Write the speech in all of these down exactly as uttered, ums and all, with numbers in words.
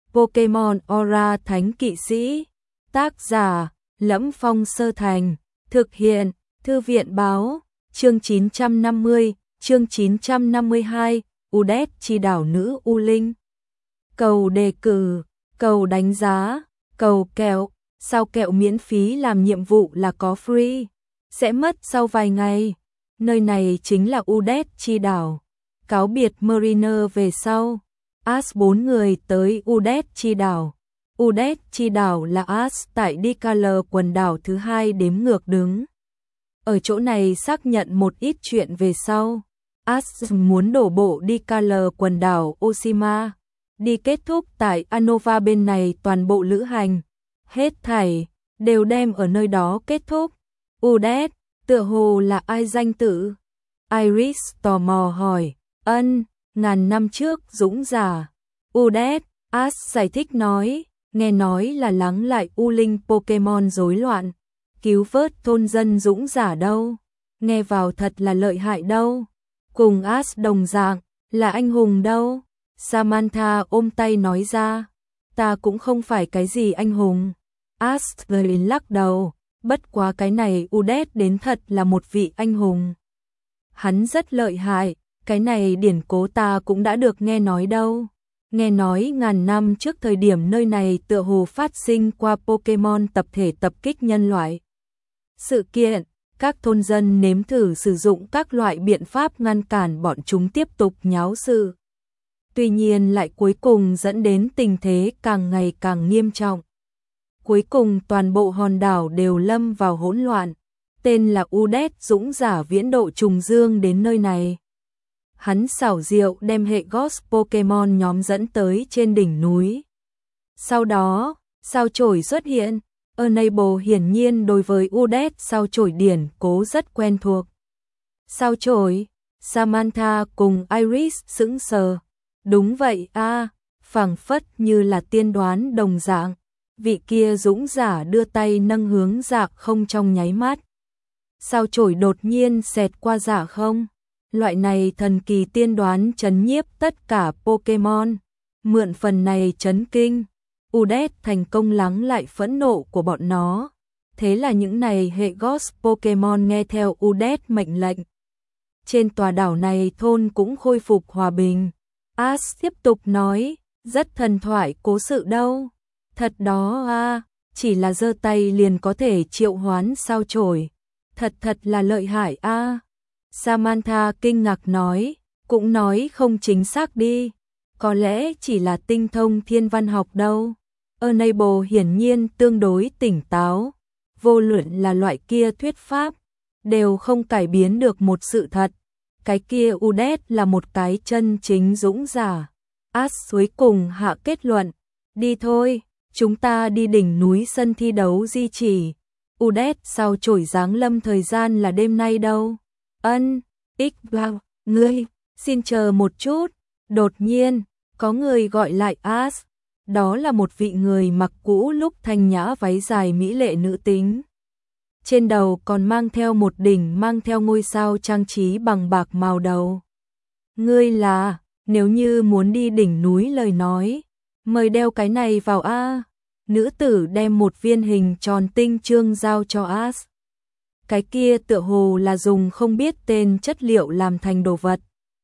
Pokemon Aura Thánh Kỵ Sĩ. Tác giả Lẫm Phong Sơ Thành. Thực hiện Thư viện Báo. Chương chín trăm năm mươi, chương chín trăm năm mươi hai, Udet Chi Đảo Nữ U Linh. Cầu đề cử, cầu đánh giá, cầu kẹo. Sao kẹo miễn phí làm nhiệm vụ là có free? Sẽ mất sau vài ngày. Nơi này chính là Udet Chi Đảo. Cáo biệt Mariner về sau, Ash bốn người tới Udet Chi Đảo. Udet Chi Đảo là Ash tại Discolor quần đảo thứ hai đếm ngược đứng. Ở chỗ này xác nhận một ít chuyện về sau. Ash muốn đổ bộ Discolor quần đảo Oshima, đi kết thúc tại Unova bên này toàn bộ lữ hành. Hết thảy đều đem ở nơi đó kết thúc. Udet, tựa hồ là ai danh tự? Iris tò mò hỏi. Ân, ngàn năm trước dũng giả. Udet, Ash giải thích nói, nghe nói là lắng lại U Linh Pokemon rối loạn, cứu vớt thôn dân dũng giả đâu. Nghe vào thật là lợi hại đâu. Cùng Ash đồng dạng, là anh hùng đâu. Samantha ôm tay nói ra, ta cũng không phải cái gì anh hùng. Ash lắc đầu, bất quá cái này Udet đến thật là một vị anh hùng. Hắn rất lợi hại, cái này điển cố ta cũng đã được nghe nói đâu. Nghe nói ngàn năm trước thời điểm nơi này tựa hồ phát sinh qua Pokemon tập thể tập kích nhân loại. Sự kiện, các thôn dân nếm thử sử dụng các loại biện pháp ngăn cản bọn chúng tiếp tục nháo sự. Tuy nhiên lại cuối cùng dẫn đến tình thế càng ngày càng nghiêm trọng. Cuối cùng toàn bộ hòn đảo đều lâm vào hỗn loạn. Tên là Udet dũng giả viễn độ trùng dương đến nơi này. Hắn xảo diệu đem hệ Ghost Pokemon nhóm dẫn tới trên đỉnh núi. Sau đó, sao chổi xuất hiện. Enable hiển nhiên đối với Udet sao chổi điển cố rất quen thuộc. Sao chổi? Samantha cùng Iris sững sờ. Đúng vậy a, à, phảng phất như là tiên đoán đồng dạng. Vị kia dũng giả đưa tay nâng hướng dạ không trong nháy mắt. Sao chổi đột nhiên xẹt qua dạ không. Loại này thần kỳ tiên đoán chấn nhiếp tất cả Pokemon. Mượn phần này chấn kinh, Udet thành công lắng lại phẫn nộ của bọn nó. Thế là những này hệ Ghost Pokemon nghe theo Udet mệnh lệnh. Trên tòa đảo này thôn cũng khôi phục hòa bình. Ash tiếp tục nói, rất thần thoại cố sự đâu. Thật đó a, à, chỉ là giơ tay liền có thể triệu hoán sao chổi. Thật thật là lợi hại a. À. Samantha kinh ngạc nói, cũng nói không chính xác đi. Có lẽ chỉ là tinh thông thiên văn học đâu. Enable hiển nhiên tương đối tỉnh táo. Vô luận là loại kia thuyết pháp, đều không cải biến được một sự thật. Cái kia Udet là một cái chân chính dũng giả. Ash cuối cùng hạ kết luận, đi thôi, chúng ta đi đỉnh núi sân thi đấu di chỉ. Udet sao chổi giáng lâm thời gian là đêm nay đâu. Ân, ích bao, ngươi, xin chờ một chút. Đột nhiên, có người gọi lại Ash. Đó là một vị người mặc cũ lúc thanh nhã váy dài mỹ lệ nữ tính. Trên đầu còn mang theo một đỉnh mang theo ngôi sao trang trí bằng bạc màu đầu. Ngươi là, nếu như muốn đi đỉnh núi lời nói, mời đeo cái này vào a. Nữ tử đem một viên hình tròn tinh trương giao cho Ash. Cái kia tựa hồ là dùng không biết tên chất liệu làm thành đồ vật.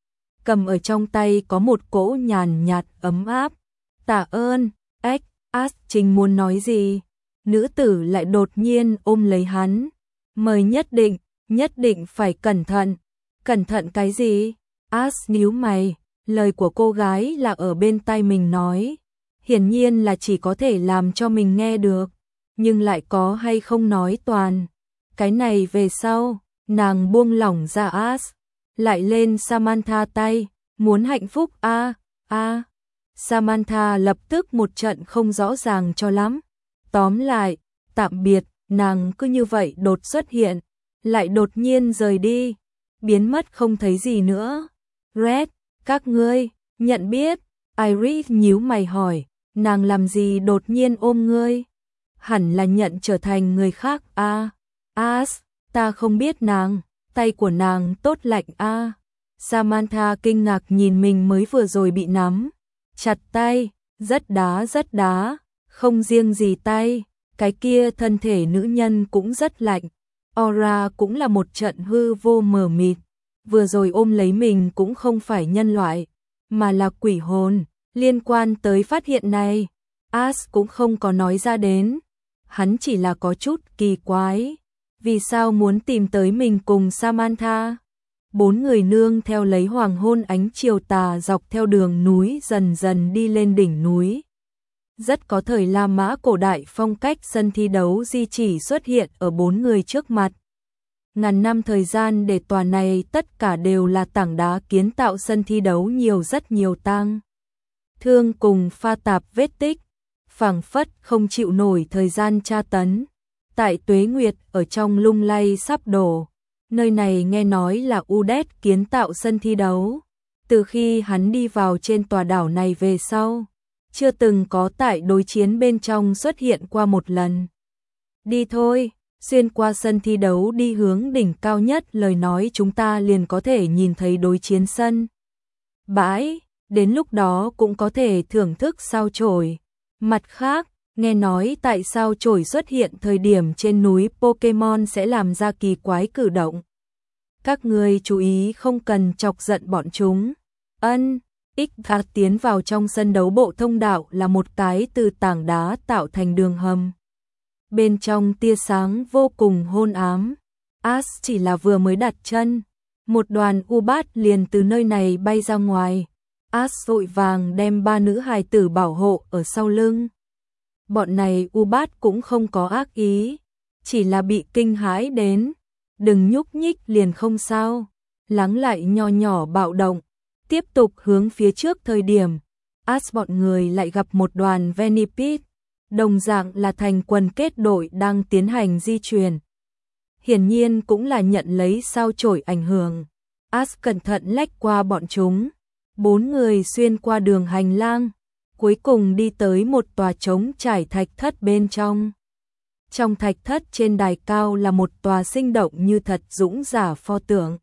Cầm ở trong tay có một cỗ nhàn nhạt ấm áp. Tạ ơn, ếch, Ash chính muốn nói gì. Nữ tử lại đột nhiên ôm lấy hắn. Mời nhất định, nhất định phải cẩn thận. Cẩn thận cái gì? Ash nhíu mày, lời của cô gái là ở bên tai mình nói. Hiển nhiên là chỉ có thể làm cho mình nghe được. Nhưng lại có hay không nói toàn. Cái này về sau, nàng buông lỏng ra Ash. Lại lên Samantha tay, muốn hạnh phúc a à, a à. Samantha lập tức một trận không rõ ràng cho lắm. Tóm lại, tạm biệt, nàng cứ như vậy đột xuất hiện, lại đột nhiên rời đi, biến mất không thấy gì nữa. Red, các ngươi, nhận biết, Iris nhíu mày hỏi, nàng làm gì đột nhiên ôm ngươi? Hẳn là nhận trở thành người khác a. À, Ash, ta không biết nàng, tay của nàng tốt lạnh a. À. Samantha kinh ngạc nhìn mình mới vừa rồi bị nắm chặt tay, Rất đá rất đá, không riêng gì tay, cái kia thân thể nữ nhân cũng rất lạnh. Aura cũng là một trận hư vô mờ mịt, vừa rồi ôm lấy mình cũng không phải nhân loại, mà là quỷ hồn. Liên quan tới phát hiện này, Ash cũng không có nói ra đến, hắn chỉ là có chút kỳ quái, vì sao muốn tìm tới mình cùng Samantha. Bốn người nương theo lấy hoàng hôn ánh chiều tà dọc theo đường núi dần dần đi lên đỉnh núi. Rất có thời La Mã cổ đại phong cách sân thi đấu di chỉ xuất hiện ở bốn người trước mặt. Ngàn năm thời gian để tòa này tất cả đều là tảng đá kiến tạo sân thi đấu nhiều rất nhiều tang thương cùng pha tạp vết tích, phảng phất không chịu nổi thời gian tra tấn. Tại Tuế Nguyệt ở trong lung lay sắp đổ, nơi này nghe nói là Udet kiến tạo sân thi đấu. Từ khi hắn đi vào trên tòa đảo này về sau, chưa từng có tại đối chiến bên trong xuất hiện qua một lần. Đi thôi, xuyên qua sân thi đấu đi hướng đỉnh cao nhất, lời nói chúng ta liền có thể nhìn thấy đối chiến sân bãi, đến lúc đó cũng có thể thưởng thức sao chổi. Mặt khác, nghe nói tại sao chổi xuất hiện thời điểm trên núi Pokemon sẽ làm ra kỳ quái cử động. Các người chú ý không cần chọc giận bọn chúng. Ân, X-Gạt tiến vào trong sân đấu bộ thông đạo là một cái từ tảng đá tạo thành đường hầm. Bên trong tia sáng vô cùng hôn ám. Ash chỉ là vừa mới đặt chân, một đoàn u bát liền từ nơi này bay ra ngoài. Ash vội vàng đem ba nữ hài tử bảo hộ ở sau lưng. Bọn này u bát cũng không có ác ý, chỉ là bị kinh hãi đến. Đừng nhúc nhích liền không sao. Lắng lại nho nhỏ bạo động, tiếp tục hướng phía trước thời điểm, Ash bọn người lại gặp một đoàn Venipede, đồng dạng là thành quần kết đội đang tiến hành di chuyển. Hiển nhiên cũng là nhận lấy sao chổi ảnh hưởng. Ash cẩn thận lách qua bọn chúng, bốn người xuyên qua đường hành lang, cuối cùng đi tới một tòa trống trải thạch thất bên trong. Trong thạch thất trên đài cao là một tòa sinh động như thật dũng giả pho tượng.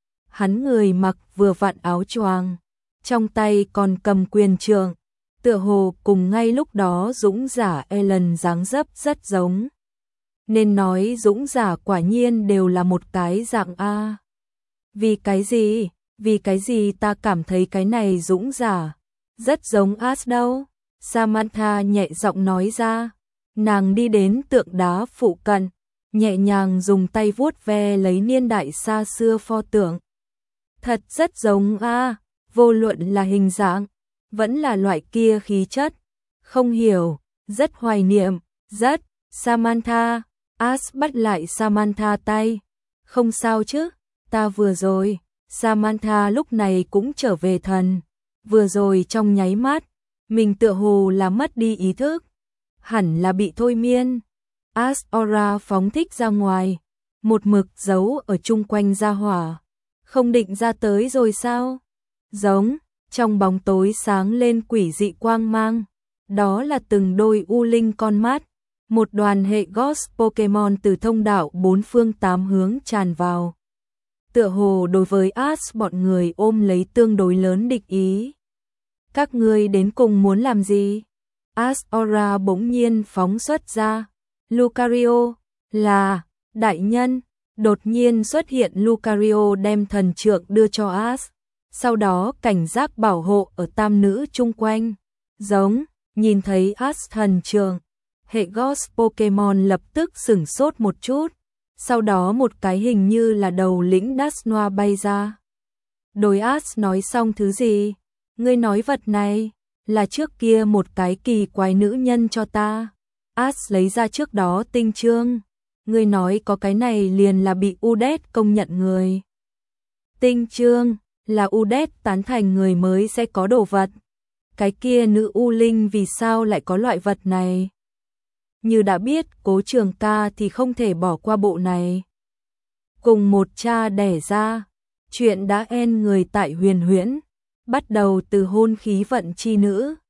Hắn người mặc vừa vặn áo choàng, trong tay còn cầm quyền trượng, tựa hồ cùng ngay lúc đó dũng giả Ellen dáng dấp rất giống. Nên nói dũng giả quả nhiên đều là một cái dạng A. Vì cái gì? Vì cái gì ta cảm thấy cái này dũng giả rất giống Ash đâu? Samantha nhẹ giọng nói ra. Nàng đi đến tượng đá phụ cận, nhẹ nhàng dùng tay vuốt ve lấy niên đại xa xưa pho tượng. Thật rất giống a, vô luận là hình dạng, vẫn là loại kia khí chất. Không hiểu, rất hoài niệm, rất. Samantha, Ash bắt lại Samantha tay. Không sao chứ, ta vừa rồi. Samantha lúc này cũng trở về thần. Vừa rồi trong nháy mắt, mình tựa hồ là mất đi ý thức. Hẳn là bị thôi miên. Ash aura phóng thích ra ngoài, một mực giấu ở chung quanh gia hỏa. Không định ra tới rồi sao? Giống, trong bóng tối sáng lên quỷ dị quang mang. Đó là từng đôi u linh con mắt. Một đoàn hệ Ghost Pokemon từ thông đạo bốn phương tám hướng tràn vào. Tựa hồ đối với Ash bọn người ôm lấy tương đối lớn địch ý. Các ngươi đến cùng muốn làm gì? Ash aura bỗng nhiên phóng xuất ra. Lucario, là, đại nhân. Đột nhiên xuất hiện Lucario đem thần trượng đưa cho Ash. Sau đó cảnh giác bảo hộ ở tam nữ chung quanh. Giống, nhìn thấy Ash thần trượng, hệ Ghost Pokemon lập tức sửng sốt một chút. Sau đó một cái hình như là đầu lĩnh Dusknoir bay ra. Đối Ash nói xong thứ gì? Ngươi nói vật này là trước kia một cái kỳ quái nữ nhân cho ta. Ash lấy ra trước đó tinh chương. Ngươi nói có cái này liền là bị Udet công nhận người. Tinh chương là Udet tán thành người mới sẽ có đồ vật. Cái kia nữ U Linh vì sao lại có loại vật này? Như đã biết Cố Trường Ca thì không thể bỏ qua bộ này. Cùng một cha đẻ ra, chuyện đã en người tại huyền huyễn, bắt đầu từ hôn khí vận chi nữ.